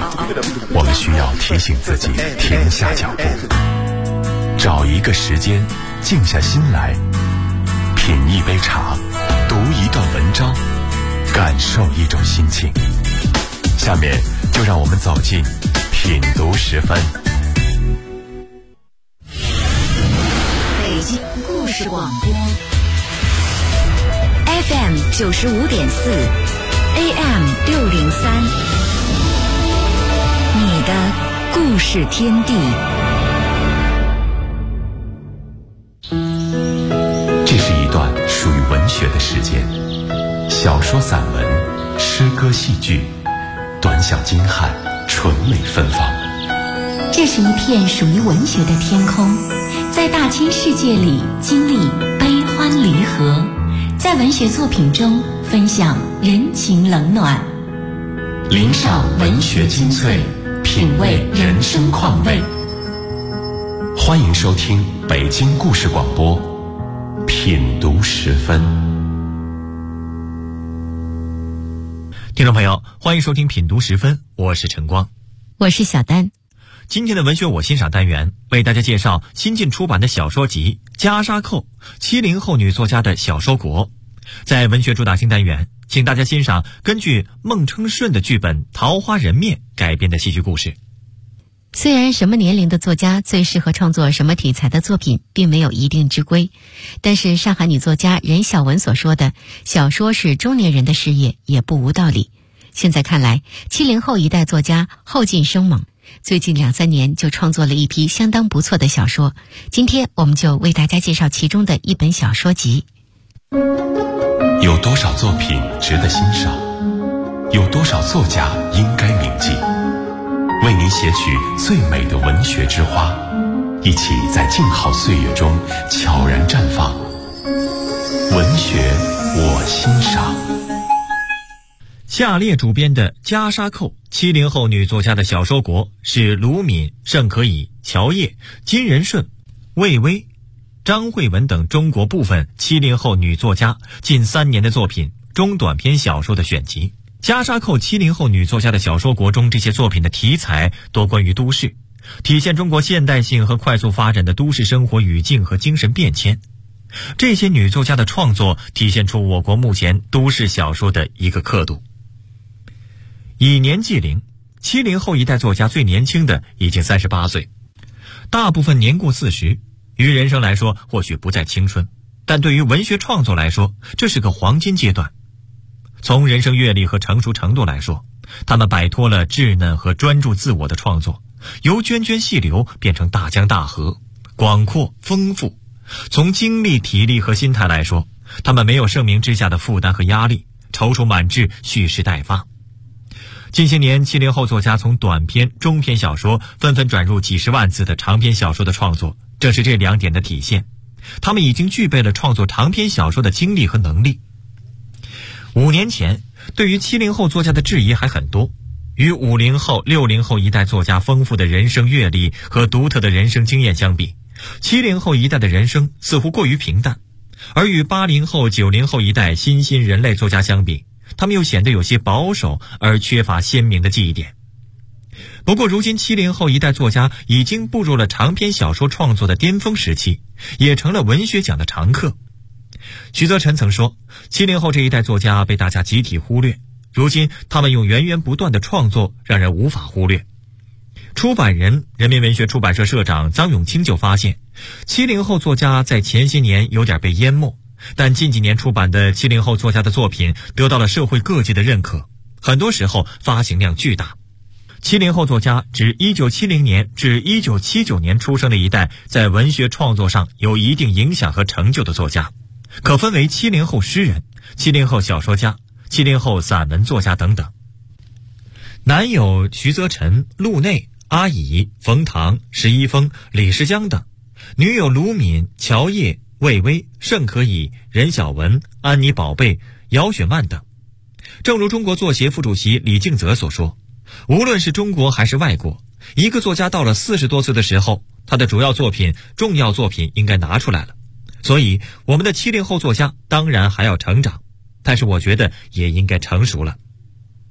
我们需要提醒自己停下脚步，找一个时间静下心来，品一杯茶，读一段文章，感受一种心情。下面就让我们走进品读10分。 北京故事广播 FM 95.4 AM 603，你的故事天地。 这是一段属于文学的时间，小说、散文、诗歌、戏剧，短小精悍，纯美芬芳。 这是一片属于文学的天空，在大千世界里经历悲欢离合，在文学作品中分享人情冷暖， 领赏文学精粹，品味人生况味。欢迎收听北京故事广播品读10分。 听众朋友，欢迎收听品读10分，我是晨光， 我是小丹。 今天的文学我欣赏单元为大家介绍新近出版的小说集《袈裟扣》，70后女作家的小说国。在文学主打新单元，请大家欣赏根据孟称顺的剧本《桃花人面》改编的戏剧故事。 虽然什么年龄的作家最适合创作什么题材的作品并没有一定之规，但是上海女作家任晓雯所说的小说是中年人的事业也不无道理。现在看来，70后一代作家后进生猛，最近2-3年就创作了一批相当不错的小说。今天我们就为大家介绍其中的一本小说集。 有多少作品值得欣赏？有多少作家应该铭记？为您写取最美的文学之花，一起在静好岁月中悄然绽放。文学我欣赏。 下列主编的《袈裟扣》，70后女作家的小说国是卢敏、盛可以、乔烨、金仁顺、魏巍、张慧文等中国部分70后女作家近3年的作品中短篇小说的选集。《袈裟扣》70后女作家的小说国中，这些作品的题材多关于都市，体现中国现代性和快速发展的都市生活语境和精神变迁。这些女作家的创作体现出我国目前都市小说的一个刻度。以年纪龄，70后一代作家最年轻的已经38岁，大部分年过40，于人生来说或许不再青春，但对于文学创作来说，这是个黄金阶段。从人生阅历和成熟程度来说，他们摆脱了稚嫩和专注自我的创作，由涓涓细流变成大江大河，广阔丰富。从精力、体力和心态来说，他们没有盛名之下的负担和压力，踌躇满志，蓄势待发。近些年，70后作家从短篇、中篇小说纷纷转入几十万字的长篇小说的创作，正是这2点的体现。他们已经具备了创作长篇小说的精力和能力。5年前，对于70后作家的质疑还很多。与50后、60后一代作家丰富的人生阅历和独特的人生经验相比，70后一代的人生似乎过于平淡，而与80后、90后一代新兴人类作家相比，他们又显得有些保守而缺乏鲜明的记忆点。不过如今70后一代作家已经步入了长篇小说创作的巅峰时期，也成了文学奖的常客。徐则臣曾说，70后这一代作家被大家集体忽略，如今他们用源源不断的创作让人无法忽略。出版人、人民文学出版社社长臧永清就发现，70后作家在前些年有点被淹没，但近几年出版的70后作家的作品得到了社会各界的认可，很多时候发行量巨大。70后作家指1970年至1979年出生的一代在文学创作上有一定影响和成就的作家，可分为70后诗人、70后小说家、70后散文作家等等。男有徐则臣、陆内、阿乙、冯唐、石一峰、李世江等，女有卢敏、乔烨、魏巍、盛可以、任晓雯、安妮宝贝、姚雪漫等。正如中国作协副主席李敬泽所说，无论是中国还是外国，一个作家到了40多岁的时候，他的主要作品、重要作品应该拿出来了。所以我们的70后作家当然还要成长，但是我觉得也应该成熟了。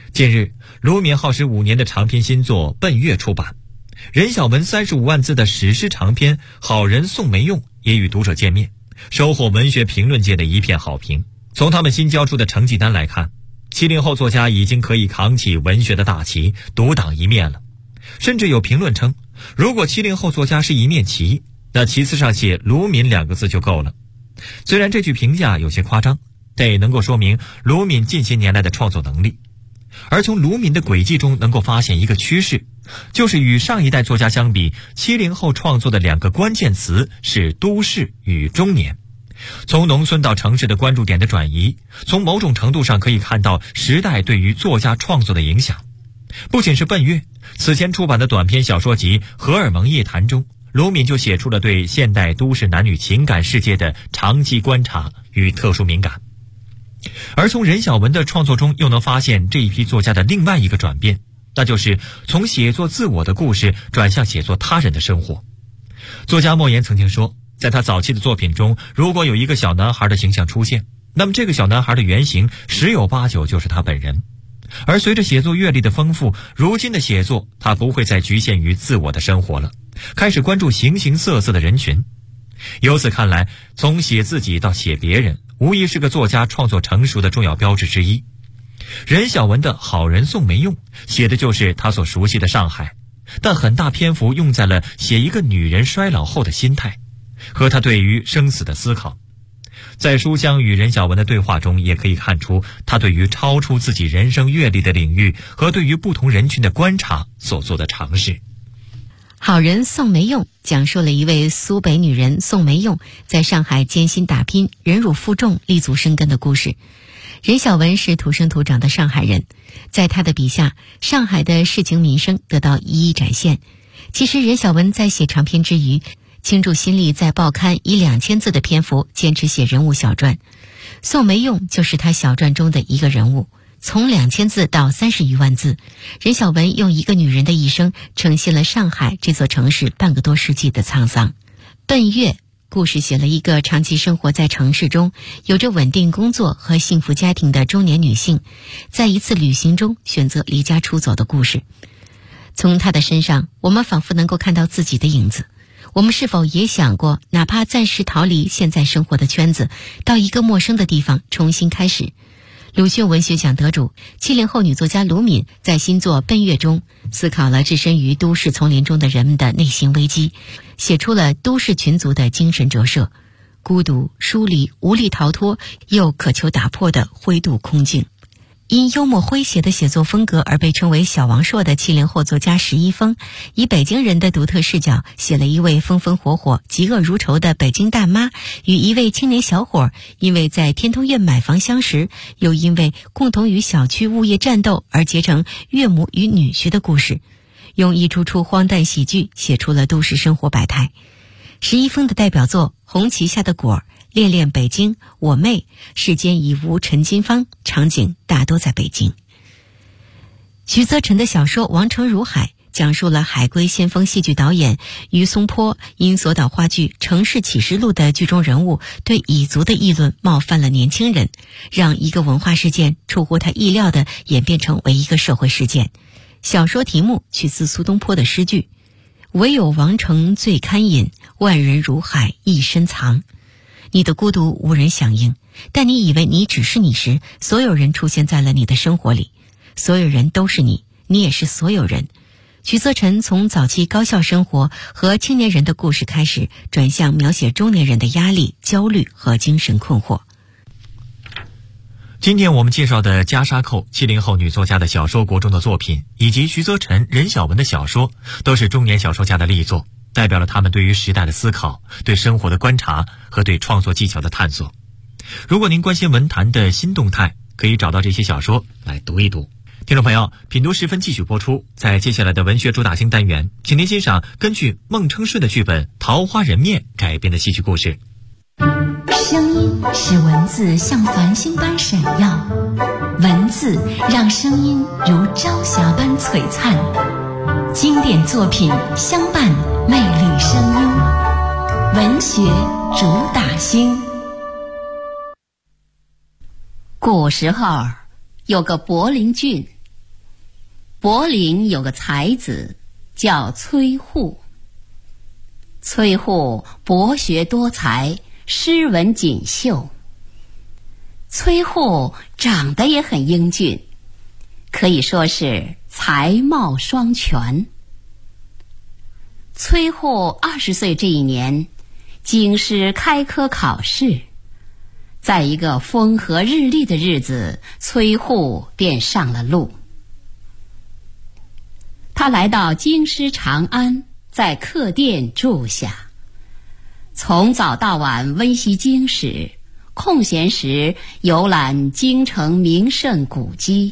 近日，卢敏耗时5年的长篇新作《奔月》出版，任晓雯35万字的史诗长篇《好人宋梅用》也与读者见面，收获文学评论界的一片好评。从他们新交出的成绩单来看，70后作家已经可以扛起文学的大旗，独当一面了。甚至有评论称，如果70后作家是一面旗，那旗帜上写卢敏2个字就够了。虽然这句评价有些夸张，但也能够说明卢敏近些年来的创作能力。而从卢敏的轨迹中能够发现一个趋势，就是与上一代作家相比，70后创作的2个关键词是都市与中年。从农村到城市的关注点的转移，从某种程度上可以看到时代对于作家创作的影响。不仅是奔月，此前出版的短篇小说集《荷尔蒙夜谈》中，卢敏就写出了对现代都市男女情感世界的长期观察与特殊敏感。而从任晓雯的创作中又能发现这一批作家的另外一个转变，那就是从写作自我的故事转向写作他人的生活。作家莫言曾经说，在他早期的作品中，如果有一个小男孩的形象出现，那么这个小男孩的原型十有八九就是他本人。而随着写作阅历的丰富，如今的写作他不会再局限于自我的生活了，开始关注形形色色的人群。由此看来，从写自己到写别人，无疑是个作家创作成熟的重要标志之一。任晓雯的《好人宋梅用》写的就是他所熟悉的上海，但很大篇幅用在了写一个女人衰老后的心态和他对于生死的思考。在书香与任晓雯的对话中，也可以看出他对于超出自己人生阅历的领域和对于不同人群的观察所做的尝试。 好人宋梅用讲述了一位苏北女人宋梅用在上海艰辛打拼、忍辱负重、立足生根的故事。任晓雯是土生土长的上海人，在她的笔下，上海的市井民生得到一一展现。其实任晓雯在写长篇之余，倾注心力在报刊以2000字的篇幅坚持写人物小传。宋梅用就是她小传中的一个人物。从2000字到30余万字，任晓雯用一个女人的一生呈现了上海这座城市半个多世纪的沧桑。奔月故事写了一个长期生活在城市中，有着稳定工作和幸福家庭的中年女性，在一次旅行中选择离家出走的故事。从她的身上，我们仿佛能够看到自己的影子。我们是否也想过，哪怕暂时逃离现在生活的圈子，到一个陌生的地方重新开始？鲁迅文学奖得主70后女作家卢敏在新作《奔月》中思考了置身于都市丛林中的人们的内心危机，写出了都市群族的精神折射，孤独、疏离、无力逃脱又渴求打破的灰度空境。因幽默诙谐的写作风格而被称为小王朔的70后作家石一峰，以北京人的独特视角写了一位风风火火、嫉恶如仇的北京大妈与一位青年小伙因为在天通苑买房相识，又因为共同与小区物业战斗而结成岳母与女婿的故事，用一出出荒诞喜剧写出了都市生活百态。石一峰的代表作《红旗下的果儿》、恋恋北京、我妹、世间已无陈金芳，场景大多在北京。徐则臣的小说《王城如海》讲述了海归先锋戏剧导演于松坡因所导话剧《城市启示录》的剧中人物对蚁族的议论冒犯了年轻人，让一个文化事件出乎他意料地演变成为一个社会事件。小说题目取自苏东坡的诗句：唯有王城最堪饮，万人如海一身藏。你的孤独无人响应，但你以为你只是你时，所有人出现在了你的生活里，所有人都是你，你也是所有人。徐则臣从早期高校生活和青年人的故事开始，转向描写中年人的压力、焦虑和精神困惑。 今天我们介绍的袈裟扣70后女作家的小说国中的作品，以及徐则臣、任晓雯的小说，都是中年小说家的力作，代表了他们对于时代的思考、对生活的观察和对创作技巧的探索。如果您关心文坛的新动态，可以找到这些小说来读一读。听众朋友，品读时分继续播出。在接下来的文学主打星单元，请您欣赏根据孟称顺的剧本《桃花人面》改编的戏剧故事。 声音使文字像繁星般闪耀，文字让声音如朝霞般璀璨。经典作品相伴魅力声音，文学主打星。 古时候有个柏林郡， 柏林有个才子叫崔护。崔护博学多才，诗文锦绣。崔护长得也很英俊，可以说是才貌双全。崔护20岁这一年，京师开科考试，在一个风和日丽的日子，崔护便上了路。他来到京师长安，在客店住下，从早到晚温习经史，空闲时游览京城名胜古迹。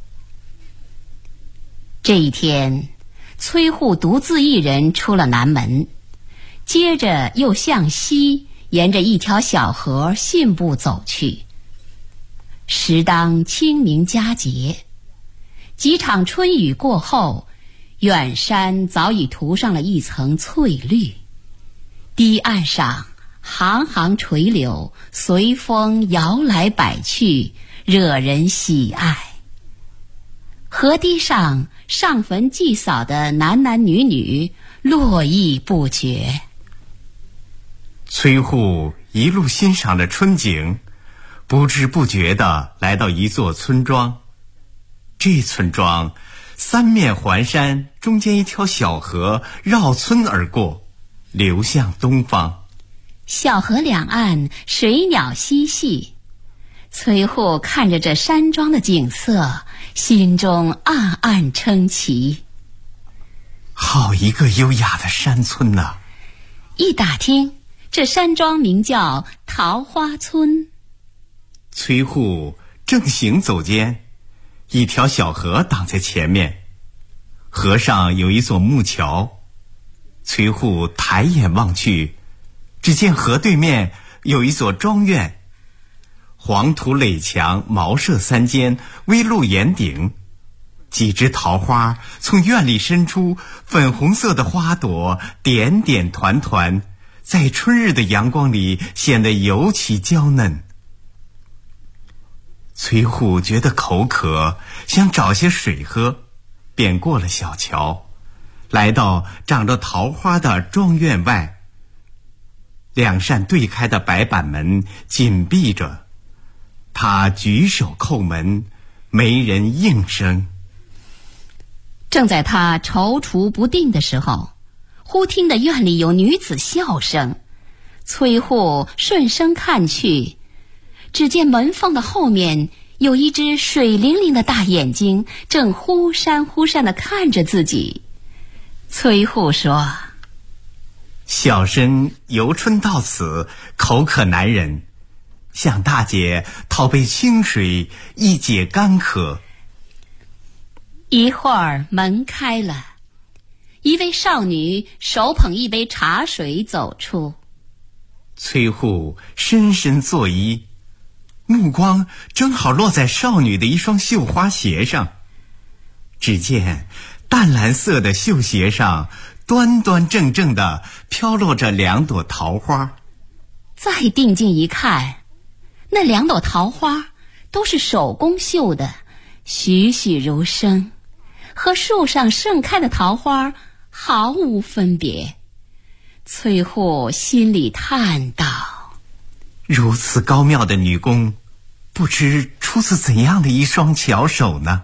这一天，崔护独自一人出了南门，接着又向西沿着一条小河信步走去。时当清明佳节，几场春雨过后，远山早已涂上了一层翠绿，堤岸上行行垂柳随风摇来摆去，惹人喜爱。河堤上上坟祭扫的男男女女络绎不绝。 崔护一路欣赏着春景，不知不觉地来到一座村庄。这村庄三面环山，中间一条小河绕村而过，流向东方。 小河两岸水鸟嬉戏，崔护看着这山庄的景色，心中暗暗称奇。 好一个优雅的山村呐！ 一打听，这山庄名叫桃花村。 崔护正行走间，一条小河挡在前面，河上有一座木桥。崔护抬眼望去，只见河对面有一所庄院，黄土垒墙，茅舍三间，危露檐顶，几枝桃花从院里伸出，粉红色的花朵点点团团，在春日的阳光里显得尤其娇嫩。崔护觉得口渴，想找些水喝，便过了小桥，来到长着桃花的庄院外。两扇对开的白板门紧闭着，他举手叩门，没人应声。 正在他踌躇不定的时候，忽听得院里有女子笑声。崔护顺声看去，只见门缝的后面有一只水灵灵的大眼睛，正忽闪忽闪地看着自己。崔护说： 小生游春到此，口渴难忍，向大姐讨杯清水，一解干渴。 一会儿门开了，一位少女手捧一杯茶水走出。 崔护深深作揖，目光正好落在少女的一双绣花鞋上。只见淡蓝色的绣鞋上端端正正地飘落着两朵桃花。 再定睛一看，那两朵桃花都是手工绣的，栩栩如生，和树上盛开的桃花毫无分别。崔护心里叹道： 如此高妙的女工，不知出自怎样的一双巧手呢？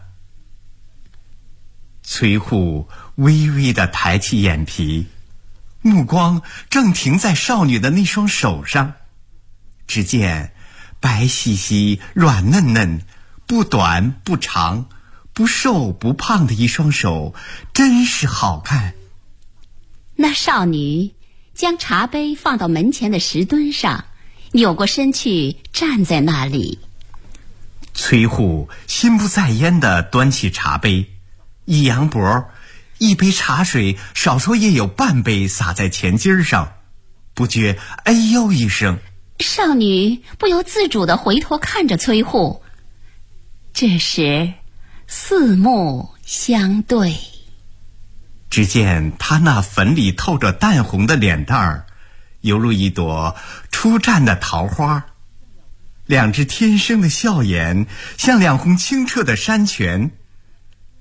崔护微微地抬起眼皮，目光正停在少女的那双手上。只见白皙皙、软嫩嫩，不短不长，不瘦不胖的一双手，真是好看。 那少女将茶杯放到门前的石墩上，扭过身去站在那里。 崔护心不在焉地端起茶杯，一扬脖，一杯茶水少说也有半杯洒在前襟上，不觉哎呦一声。 少女不由自主地回头看着崔护，这时四目相对。 只见他那粉里透着淡红的脸蛋儿，犹如一朵初绽的桃花，两只天生的笑眼像两泓清澈的山泉，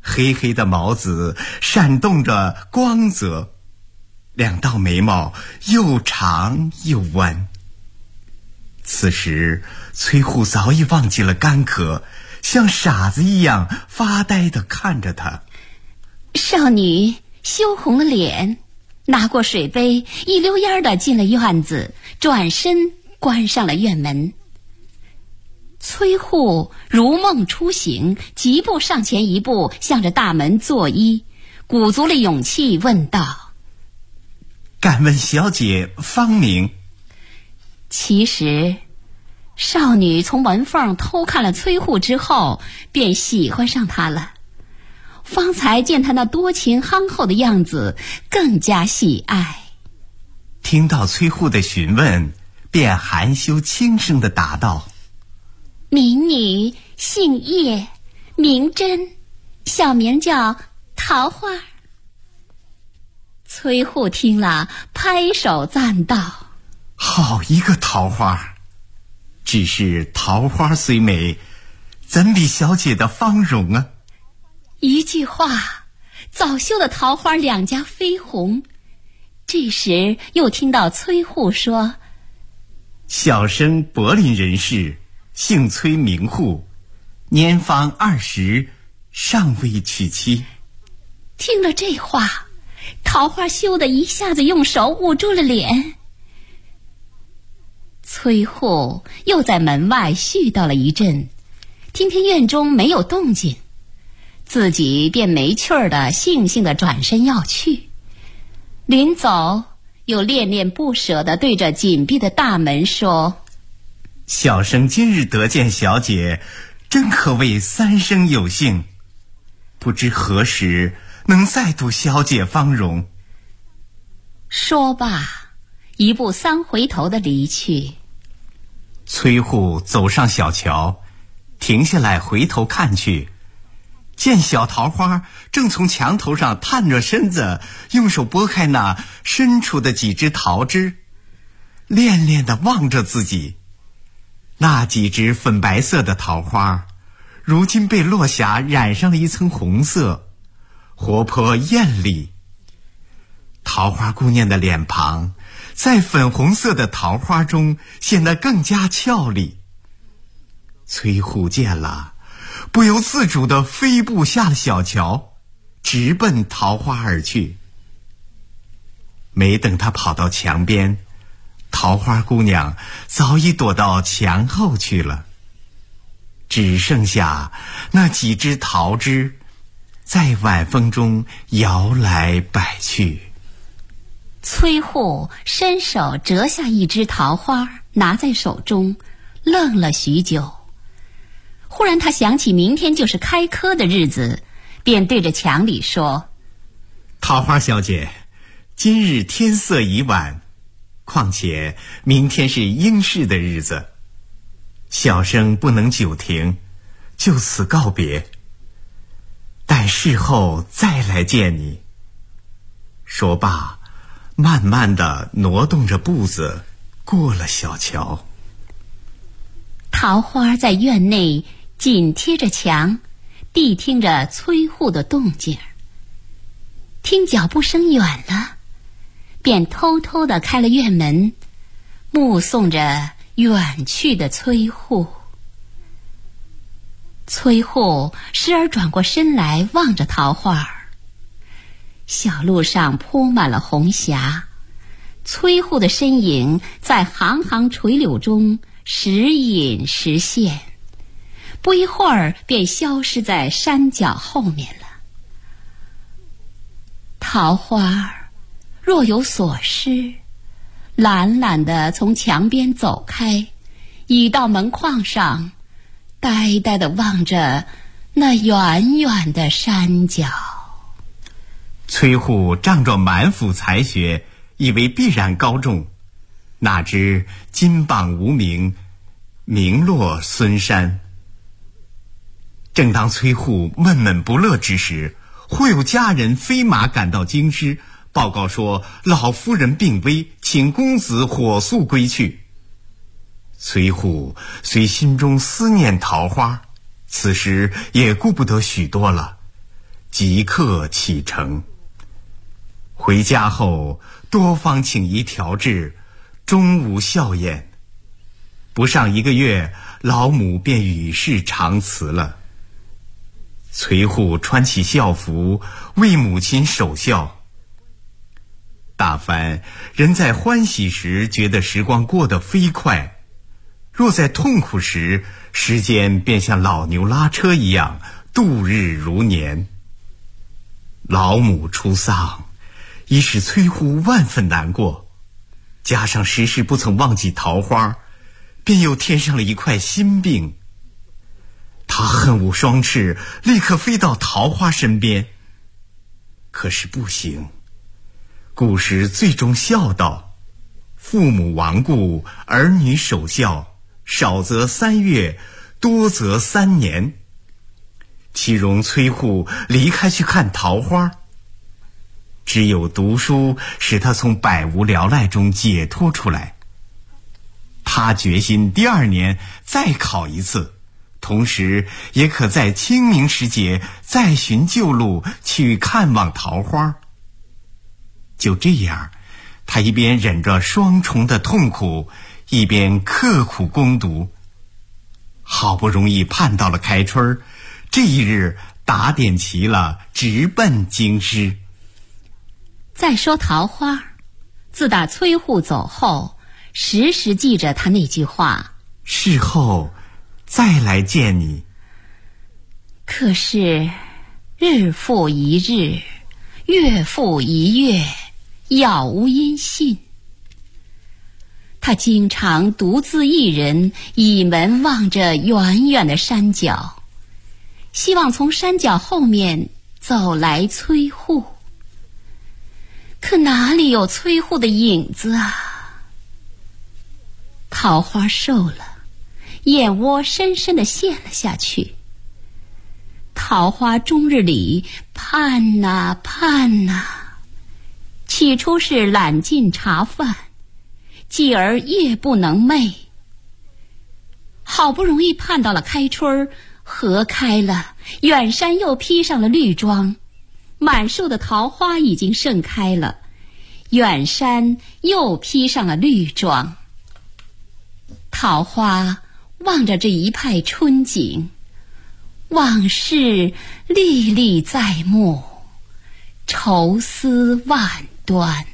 黑黑的眸子闪动着光泽，两道眉毛又长又弯。此时崔护早已忘记了干渴，像傻子一样发呆地看着他。 少女羞红了脸，拿过水杯，一溜烟地进了院子，转身关上了院门。崔护如梦初醒，疾步上前一步，向着大门作揖，鼓足了勇气问道： 敢问小姐芳名？ 其实少女从门缝偷看了崔护之后，便喜欢上他了。方才见他那多情憨厚的样子，更加喜爱。 听到崔护的询问，便含羞轻声地答道： 民女姓叶，名真，小名叫桃花。崔护听了，拍手赞道： 好一个桃花！只是桃花虽美，怎比小姐的芳容啊？ 一句话，早羞的桃花两颊绯红。这时又听到崔护说： 小生柏林人士，姓崔名护，年方20，尚未娶妻。 听了这话，桃花羞得一下子用手捂住了脸。崔护又在门外絮叨了一阵，听听院中没有动静，自己便没趣儿的悻悻地转身要去。临走又恋恋不舍地对着紧闭的大门说： 小生今日得见小姐，真可谓三生有幸，不知何时能再度小姐芳容。 说罢，一步三回头地离去。 崔护走上小桥，停下来回头看去，见小桃花正从墙头上探着身子，用手拨开那伸出的几枝桃枝，恋恋地望着自己。那几枝粉白色的桃花，如今被落霞染上了一层红色，活泼艳丽。桃花姑娘的脸庞在粉红色的桃花中显得更加俏丽。崔护见了，不由自主地飞步下了小桥，直奔桃花而去。没等他跑到墙边，桃花姑娘早已躲到墙后去了，只剩下那几枝桃枝在晚风中摇来摆去。 崔护伸手折下一枝桃花，拿在手中，愣了许久。忽然他想起明天就是开科的日子，便对着墙里说： 桃花小姐，今日天色已晚，况且明天是应试的日子，小生不能久停，就此告别，待事后再来见你。说罢，慢慢地挪动着步子过了小桥。 桃花在院内紧贴着墙，谛听着崔护的动静。听脚步声远了，便偷偷地开了院门，目送着远去的崔护。崔护时而转过身来望着桃花。小路上铺满了红霞，崔护的身影在行行垂柳中时隐时现，不一会儿便消失在山脚后面了。桃花若有所失，懒懒地从墙边走开，倚到门框上，呆呆地望着那远远的山脚。 崔护仗着满腹才学，以为必然高中，哪知金榜无名，名落孙山。正当崔护闷闷不乐之时，忽有家人飞马赶到京师，报告说老夫人病危，请公子火速归去。崔护虽心中思念桃花，此时也顾不得许多了， 即刻启程。回家后多方请医调治，终无效验。不上1个月，老母便与世长辞了。崔护穿起孝服，为母亲守孝。大凡人在欢喜时觉得时光过得飞快，若在痛苦时，时间便像老牛拉车一样度日如年。老母出丧，已使崔护万分难过，加上时时不曾忘记桃花，便又添上了一块心病。他恨无双翅，立刻飞到桃花身边。可是不行，古时最终孝道，父母亡故，儿女守孝，少则3月，多则3年。岂容崔护离开去看桃花？只有读书使他从百无聊赖中解脱出来。他决心第2年再考一次，同时也可在清明时节再寻旧路去看望桃花。就这样，他一边忍着双重的痛苦，一边刻苦攻读。好不容易盼到了开春，这一日打点齐了，直奔京师。 再说桃花，自打崔护走后，时时记着他那句话： 事后再来见你。 可是日复一日，月复一月，杳无音信。他经常独自一人倚门望着远远的山脚，希望从山脚后面走来崔护。可哪里有崔护的影子啊？桃花瘦了，眼窝深深地陷了下去。桃花终日里盼呐盼呐，起初是懒进茶饭，继而夜不能寐。好不容易盼到了开春，荷开了，远山又披上了绿装，满树的桃花已经盛开了，远山又披上了绿装。桃花望着这一派春景，往事历历在目，愁思万端。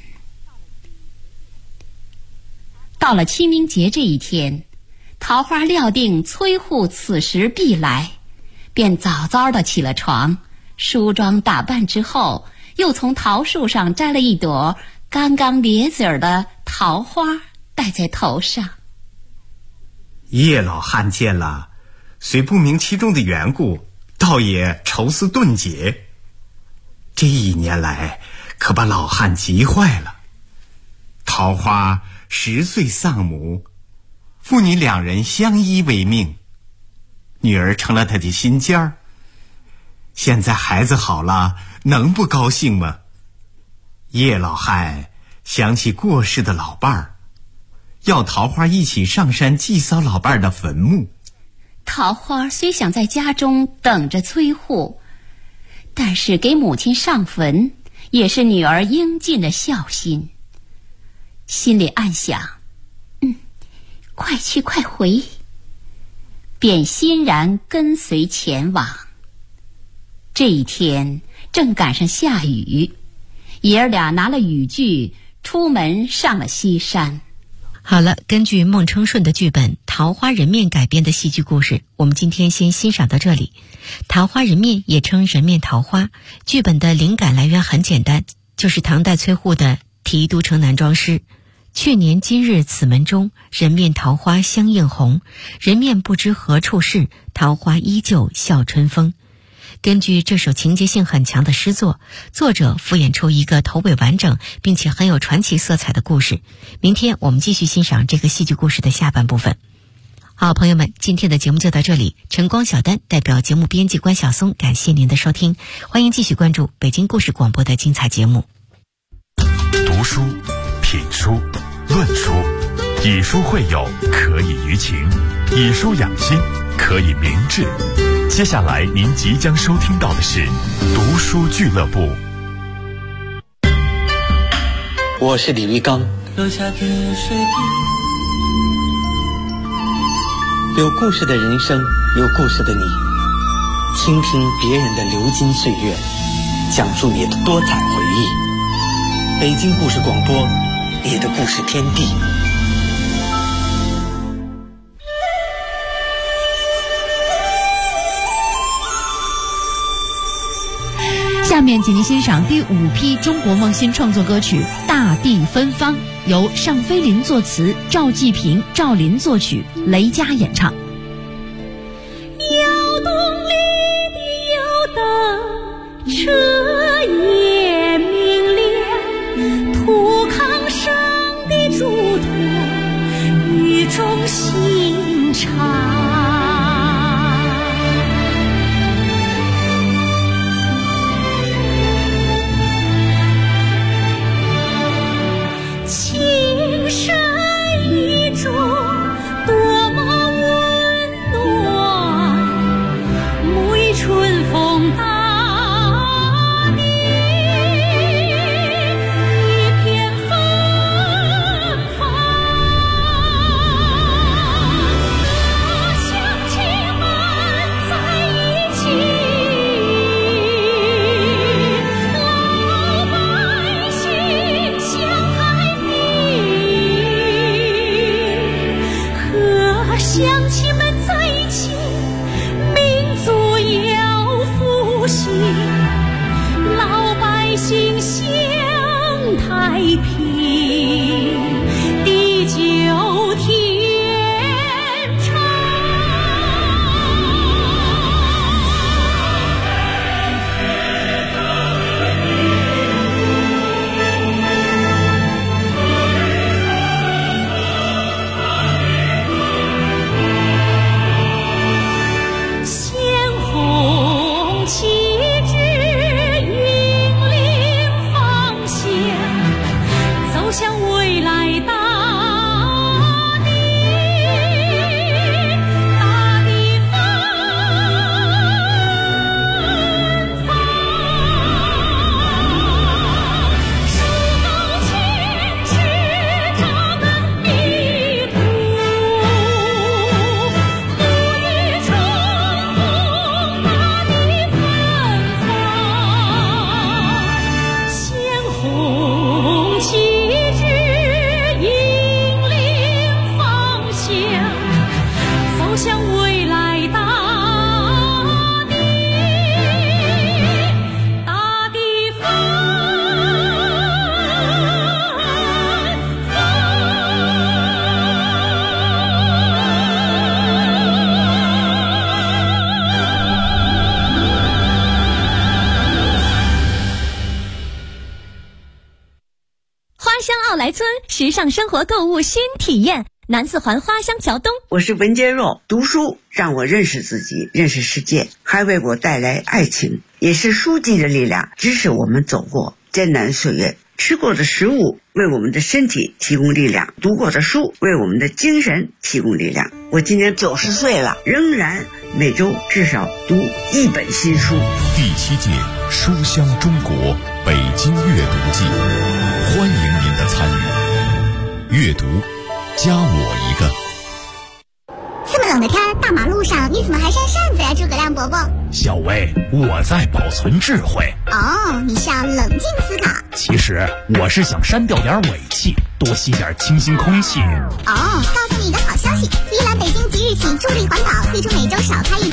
到了清明节这一天，桃花料定崔护此时必来，便早早地起了床，梳妆打扮之后，又从桃树上摘了一朵刚刚咧嘴儿的桃花戴在头上。 叶老汉见了，虽不明其中的缘故，倒也愁思顿解。这1年来可把老汉急坏了。桃花10岁丧母，父女2人相依为命，女儿成了他的心尖儿。现在孩子好了，能不高兴吗？叶老汉想起过世的老伴儿，要桃花一起上山祭扫老伴儿的坟墓。 桃花虽想在家中等着崔护，但是给母亲上坟也是女儿应尽的孝心。心里暗想，快去快回，便欣然跟随前往。这一天正赶上下雨，爷儿俩拿了雨具出门上了西山。 好了，根据孟称顺的剧本《桃花人面》改编的戏剧故事，我们今天先欣赏到这里。桃花人面也称人面桃花，剧本的灵感来源很简单，就是唐代崔护的题都城南庄诗。去年今日此门中，人面桃花相映红，人面不知何处是，桃花依旧笑春风。根据这首情节性很强的诗作，作者敷衍出一个头尾完整并且很有传奇色彩的故事。明天我们继续欣赏这个戏剧故事的下半部分。好，朋友们，今天的节目就到这里。晨光小丹代表节目编辑关晓松，感谢您的收听，欢迎继续关注北京故事广播的精彩节目。 读书、品书、论书，以书会友，可以娱情；以书养心，可以明志。 接下来您即将收听到的是读书俱乐部。 我是李玉刚。 楼下的水滴， 有故事的人生，有故事的你，倾听别人的流金岁月，讲述你的多彩回忆。北京故事广播，你的故事天地。 下面请您欣赏第5批中国梦新创作歌曲《大地芬芳》，由尚飞林作词，赵季平、赵林作曲，雷佳演唱。 窑洞里的油灯，彻夜明亮，土炕上的烛头，语重心长。 时尚生活购物新体验，南四环花乡桥东。 我是文坚若，读书让我认识自己，认识世界，还为我带来爱情，也是书籍的力量支持我们走过艰难岁月。吃过的食物为我们的身体提供力量，读过的书为我们的精神提供力量。我今年90岁了，仍然每周至少读1本新书。 第7届书香中国北京阅读季，欢迎您的参与。阅读，加我一个。 这么冷的天，大马路上你怎么还扇扇子呀，诸葛亮伯伯？ 小薇，我在保存智慧。 哦，你是要冷静思考。 其实我是想删掉点尾气，多吸点清新空气。 哦，告诉你一个好消息，依兰北京即日起助力环保，推出每周少开1